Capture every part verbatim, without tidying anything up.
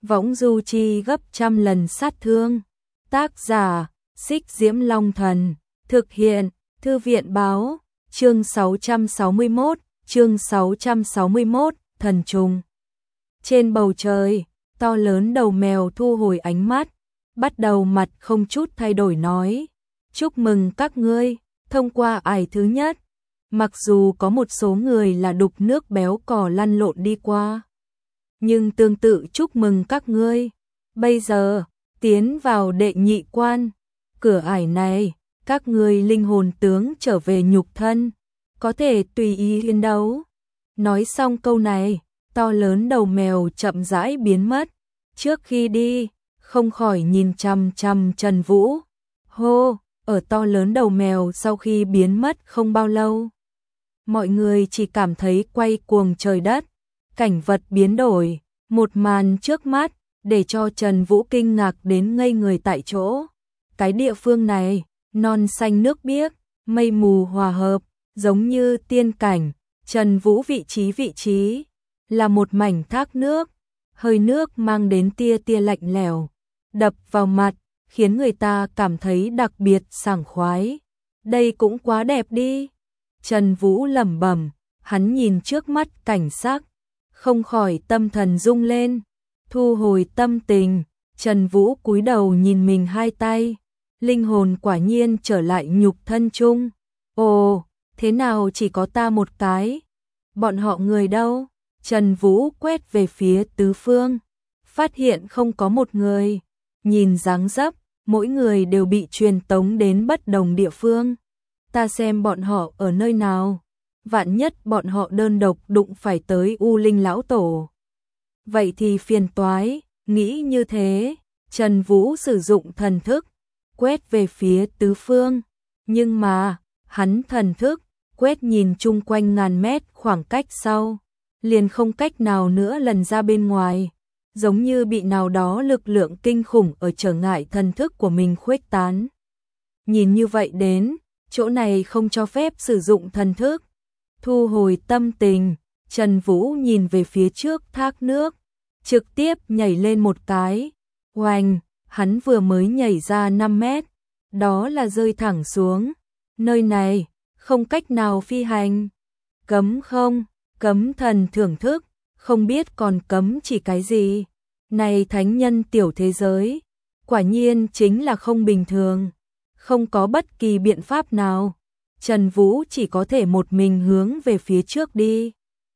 võng du chi gấp trăm lần sát thương. Tác giả, Xích Diễm Long Thần, thực hiện, Thư viện báo, chương sáu trăm sáu mươi mốt, chương sáu trăm sáu mươi mốt, thần trùng. Trên bầu trời, to lớn đầu mèo thu hồi ánh mắt, bắt đầu mặt không chút thay đổi nói, chúc mừng các ngươi, thông qua ải thứ nhất. Mặc dù có một số người là đục nước béo cò lăn lộn đi qua, nhưng tương tự chúc mừng các ngươi. Bây giờ, tiến vào đệ nhị quan, cửa ải này, các ngươi linh hồn tướng trở về nhục thân, có thể tùy ý chiến đấu. Nói xong câu này, to lớn đầu mèo chậm rãi biến mất. Trước khi đi, không khỏi nhìn chằm chằm Trần Vũ. Hô, ở to lớn đầu mèo sau khi biến mất không bao lâu, mọi người chỉ cảm thấy quay cuồng trời đất, cảnh vật biến đổi, một màn trước mắt để cho Trần Vũ kinh ngạc đến ngây người tại chỗ. Cái địa phương này, non xanh nước biếc, mây mù hòa hợp, giống như tiên cảnh. Trần Vũ vị trí vị trí là một mảnh thác nước, hơi nước mang đến tia tia lạnh lẽo, đập vào mặt, khiến người ta cảm thấy đặc biệt sảng khoái. Đây cũng quá đẹp đi. Trần Vũ lẩm bẩm, hắn nhìn trước mắt cảnh sắc, không khỏi tâm thần rung lên. Thu hồi tâm tình, Trần Vũ cúi đầu nhìn mình hai tay, linh hồn quả nhiên trở lại nhục thân chung. Ồ, thế nào chỉ có ta một cái? Bọn họ người đâu? Trần Vũ quét về phía tứ phương, phát hiện không có một người. Nhìn dáng dấp, mỗi người đều bị truyền tống đến bất đồng địa phương. Ta xem bọn họ ở nơi nào, vạn nhất bọn họ đơn độc đụng phải tới U Linh lão tổ, vậy thì phiền toái. Nghĩ như thế, Trần Vũ sử dụng thần thức, quét về phía tứ phương. Nhưng mà, hắn thần thức, quét nhìn chung quanh ngàn mét khoảng cách sau, liền không cách nào nữa lần ra bên ngoài, giống như bị nào đó lực lượng kinh khủng ở trở ngại thần thức của mình khuếch tán. Nhìn như vậy đến, chỗ này không cho phép sử dụng thần thức. Thu hồi tâm tình, Trần Vũ nhìn về phía trước thác nước, trực tiếp nhảy lên một cái. Oanh, hắn vừa mới nhảy ra năm mét, đó là rơi thẳng xuống. Nơi này, không cách nào phi hành. Cấm không? Cấm thần thưởng thức, không biết còn cấm chỉ cái gì. Này thánh nhân tiểu thế giới, quả nhiên chính là không bình thường. Không có bất kỳ biện pháp nào, Trần Vũ chỉ có thể một mình hướng về phía trước đi.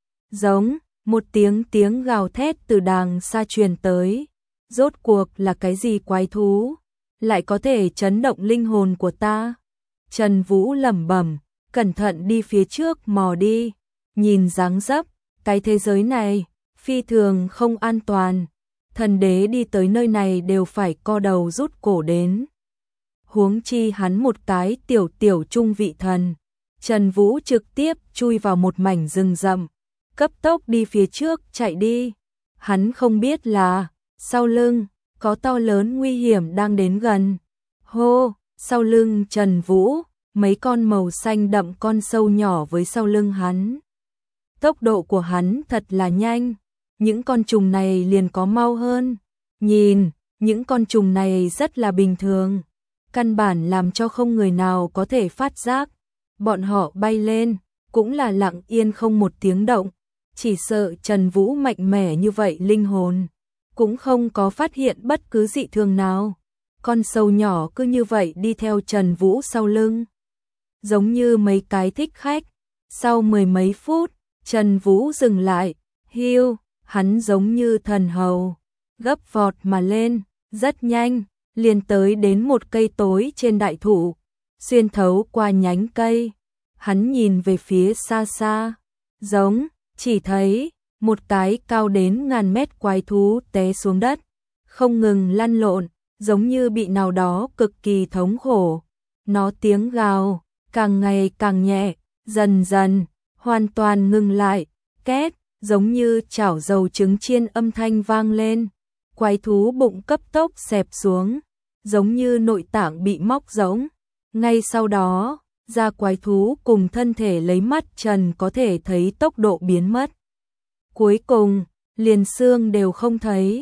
Giống, một tiếng tiếng gào thét từ đàng xa truyền tới. Rốt cuộc là cái gì quái thú, lại có thể chấn động linh hồn của ta? Trần Vũ lẩm bẩm, cẩn thận đi phía trước mò đi. Nhìn dáng dấp, cái thế giới này, phi thường không an toàn. Thần đế đi tới nơi này đều phải co đầu rút cổ đến. Huống chi hắn một cái tiểu tiểu trung vị thần. Trần Vũ trực tiếp chui vào một mảnh rừng rậm, cấp tốc đi phía trước chạy đi. Hắn không biết là, sau lưng, có to lớn nguy hiểm đang đến gần. Hô, sau lưng Trần Vũ, mấy con màu xanh đậm con sâu nhỏ với sau lưng hắn. Tốc độ của hắn thật là nhanh, những con trùng này liền có mau hơn. Nhìn, những con trùng này rất là bình thường, căn bản làm cho không người nào có thể phát giác. Bọn họ bay lên, cũng là lặng yên không một tiếng động. Chỉ sợ Trần Vũ mạnh mẽ như vậy linh hồn, cũng không có phát hiện bất cứ dị thường nào. Con sâu nhỏ cứ như vậy đi theo Trần Vũ sau lưng, giống như mấy cái thích khách. Sau mười mấy phút, Trần Vũ dừng lại, hiu, hắn giống như thần hầu, gấp vọt mà lên, rất nhanh, liền tới đến một cây tối trên đại thụ, xuyên thấu qua nhánh cây. Hắn nhìn về phía xa xa, giống, chỉ thấy, một cái cao đến ngàn mét quái thú té xuống đất, không ngừng lăn lộn, giống như bị nào đó cực kỳ thống khổ. Nó tiếng gào, càng ngày càng nhẹ, dần dần, hoàn toàn ngừng lại, két, giống như chảo dầu trứng chiên âm thanh vang lên. Quái thú bụng cấp tốc xẹp xuống, giống như nội tạng bị móc rỗng. Ngay sau đó, da quái thú cùng thân thể lấy mắt Trần có thể thấy tốc độ biến mất. Cuối cùng, liền xương đều không thấy.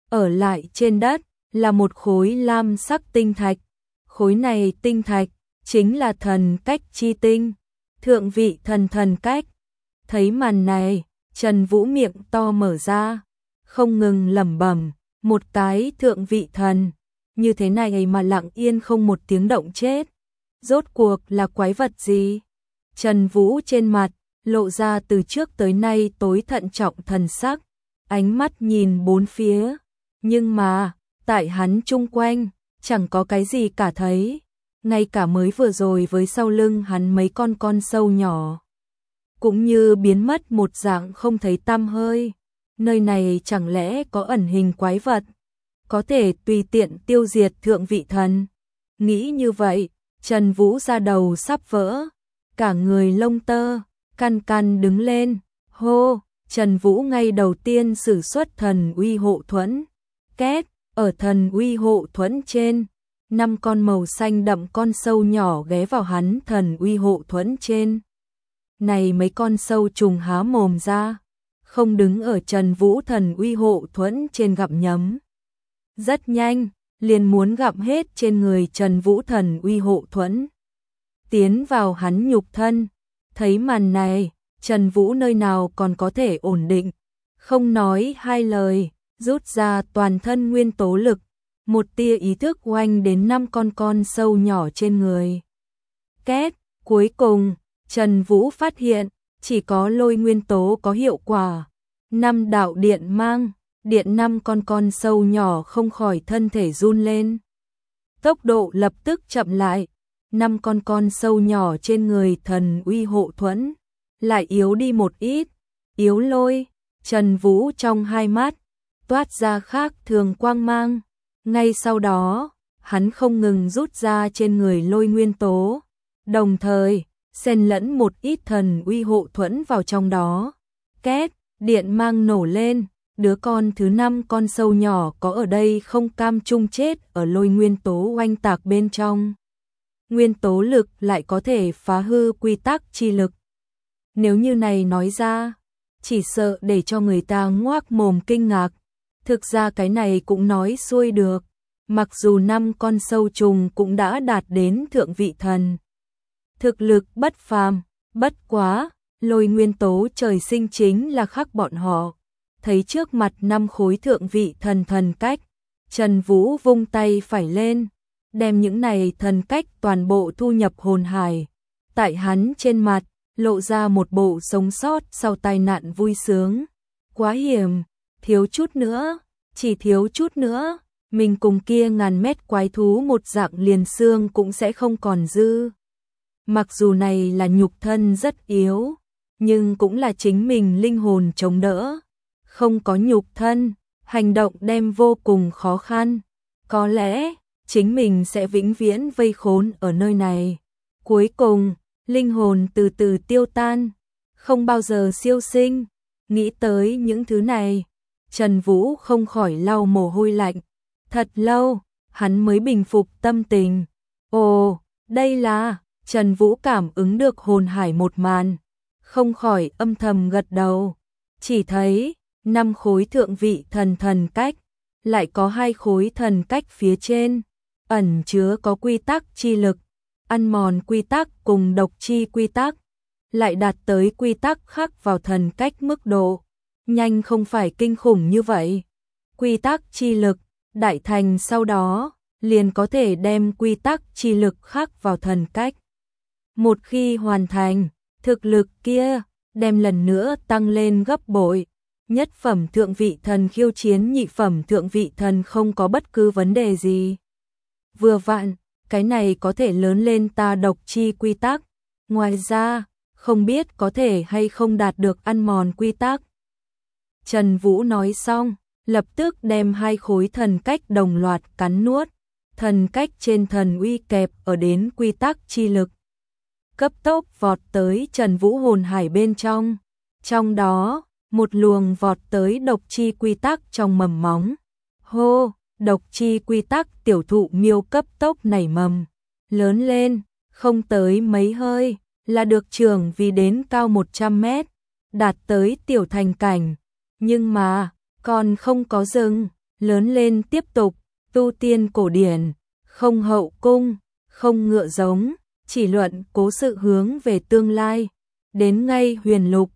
ở lại trên đất là một khối lam sắc tinh thạch. Khối này tinh thạch chính là thần cách chi tinh, thượng vị thần thần cách. Thấy màn này, Trần Vũ miệng to mở ra, không ngừng lẩm bẩm, một cái thượng vị thần, như thế này mà lặng yên không một tiếng động chết. Rốt cuộc là quái vật gì? Trần Vũ trên mặt, lộ ra từ trước tới nay tối thận trọng thần sắc, ánh mắt nhìn bốn phía, nhưng mà, tại hắn chung quanh, chẳng có cái gì cả thấy, ngay cả mới vừa rồi với sau lưng hắn mấy con con sâu nhỏ, cũng như biến mất một dạng không thấy tăm hơi. Nơi này chẳng lẽ có ẩn hình quái vật, có thể tùy tiện tiêu diệt thượng vị thần? Nghĩ như vậy, Trần Vũ da đầu sắp vỡ, cả người lông tơ, căn căn đứng lên, hô, Trần Vũ ngay đầu tiên sử xuất thần uy hộ thuẫn, két, ở thần uy hộ thuẫn trên, năm con màu xanh đậm con sâu nhỏ ghé vào hắn thần uy hộ thuẫn trên. Này mấy con sâu trùng há mồm ra, không đứng ở Trần Vũ thần uy hộ thuẫn trên gặm nhấm. Rất nhanh, liền muốn gặm hết trên người Trần Vũ thần uy hộ thuẫn, tiến vào hắn nhục thân. Thấy màn này, Trần Vũ nơi nào còn có thể ổn định, không nói hai lời, rút ra toàn thân nguyên tố lực, một tia ý thức oanh đến năm con con sâu nhỏ trên người. Két, cuối cùng, Trần Vũ phát hiện, chỉ có lôi nguyên tố có hiệu quả. Năm đạo điện mang, điện năm con con sâu nhỏ không khỏi thân thể run lên. Tốc độ lập tức chậm lại, năm con con sâu nhỏ trên người thần uy hộ thuẫn lại yếu đi một ít. Yếu lôi, Trần Vũ trong hai mắt toát ra khác thường quang mang. Ngay sau đó, hắn không ngừng rút ra trên người lôi nguyên tố, đồng thời xen lẫn một ít thần uy hộ thuẫn vào trong đó. Két, điện mang nổ lên, đứa con thứ năm con sâu nhỏ có ở đây không cam chung chết ở lôi nguyên tố oanh tạc bên trong. Nguyên tố lực lại có thể phá hư quy tắc chi lực. Nếu như này nói ra, chỉ sợ để cho người ta ngoác mồm kinh ngạc. Thực ra cái này cũng nói xuôi được, mặc dù năm con sâu trùng cũng đã đạt đến thượng vị thần. Thực lực bất phàm, bất quá, lôi nguyên tố trời sinh chính là khác bọn họ. Thấy trước mặt năm khối thượng vị thần thần cách, Trần Vũ vung tay phải lên, đem những này thần cách toàn bộ thu nhập hồn hải. Tại hắn trên mặt, lộ ra một bộ sống sót sau tai nạn vui sướng. Quá hiểm, thiếu chút nữa, chỉ thiếu chút nữa, mình cùng kia ngàn mét quái thú một dạng liền xương cũng sẽ không còn dư. Mặc dù này là nhục thân rất yếu, nhưng cũng là chính mình linh hồn chống đỡ. Không có nhục thân, hành động đem vô cùng khó khăn. Có lẽ, chính mình sẽ vĩnh viễn vây khốn ở nơi này. Cuối cùng, linh hồn từ từ tiêu tan, không bao giờ siêu sinh. Nghĩ tới những thứ này, Trần Vũ không khỏi lau mồ hôi lạnh. Thật lâu, hắn mới bình phục tâm tình. Ồ, đây là... Trần Vũ cảm ứng được hồn hải một màn, không khỏi âm thầm gật đầu. Chỉ thấy, năm khối thượng vị thần thần cách, lại có hai khối thần cách phía trên, ẩn chứa có quy tắc chi lực, ăn mòn quy tắc cùng độc chi quy tắc, lại đạt tới quy tắc khắc vào thần cách mức độ. Nhanh không phải kinh khủng như vậy. Quy tắc chi lực, đại thành sau đó, liền có thể đem quy tắc chi lực khắc vào thần cách. Một khi hoàn thành, thực lực kia đem lần nữa tăng lên gấp bội. Nhất phẩm thượng vị thần khiêu chiến nhị phẩm thượng vị thần không có bất cứ vấn đề gì. Vừa vặn, cái này có thể lớn lên ta độc chi quy tắc. Ngoài ra, không biết có thể hay không đạt được ăn mòn quy tắc. Trần Vũ nói xong, lập tức đem hai khối thần cách đồng loạt cắn nuốt. Thần cách trên thần uy kẹp ở đến quy tắc chi lực, cấp tốc vọt tới Trần Vũ hồn hải bên trong. Trong đó, một luồng vọt tới độc chi quy tắc trong mầm móng. Hô, độc chi quy tắc tiểu thụ miêu cấp tốc nảy mầm, lớn lên, không tới mấy hơi, là được trưởng vì đến cao một trăm mét, đạt tới tiểu thành cảnh. Nhưng mà, còn không có dừng, lớn lên tiếp tục tu tiên cổ điển, không hậu cung, không ngựa giống, chỉ luận cố sự hướng về tương lai. Đến ngay huyền lục,